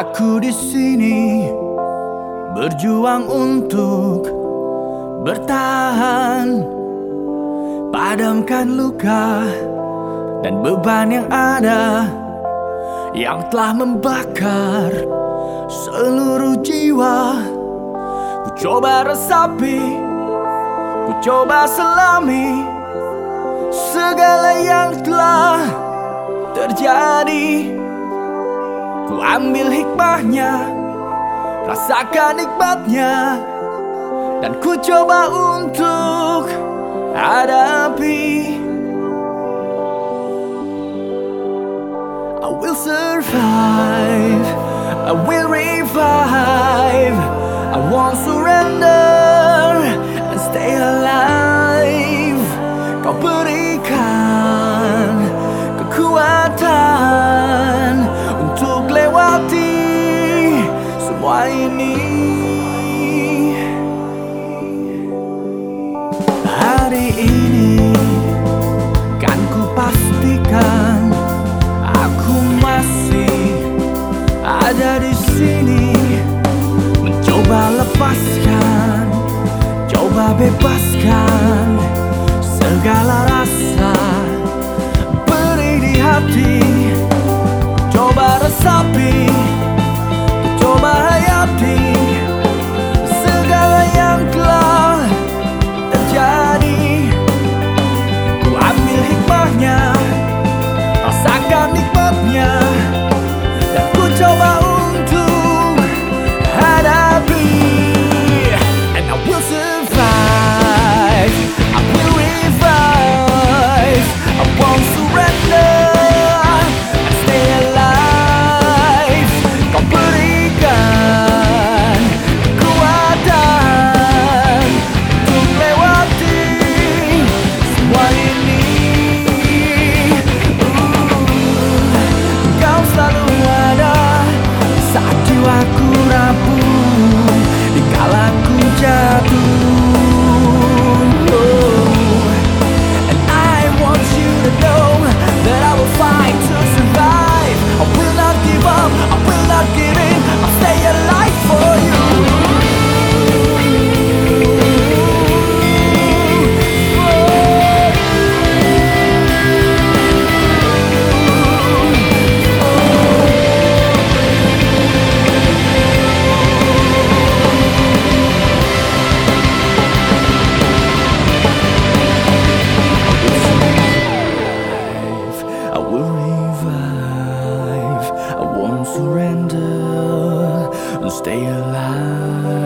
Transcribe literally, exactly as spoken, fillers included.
Aku di sini berjuang untuk bertahan, padamkan luka dan beban yang ada, yang telah membakar seluruh jiwa. Ku coba resapi, ku coba selami segala yang telah terjadi. Ku ambil hikmahnya, rasakan nikmatnya, dan ku coba untuk hadapi. I will survive, I will revive, I won't surrender and stay alive. Kau berikan kekuatan untuk lewati semua ini. Hari ini kan ku pastikan aku masih ada di sini, mencoba lepaskan, coba bebaskan segala rasa beri di hati. Coba resapi, coba hayati segala yang telah terjadi. Ku ambil hikmahnya, rasakan nikmatnya, dan ku coba untuk hadapi. And I will survive, I will revive, I won't surrender and stay alive. Kau berikan kekuatan untuk lewati semua ini. Kau selalu ada saat jiwaku rapuh, dikala ku jatuh. And I want you to know that I will fight to survive. I will not give up, I will not give in, I'll stay alive for you. I will revive, I won't surrender and stay alive.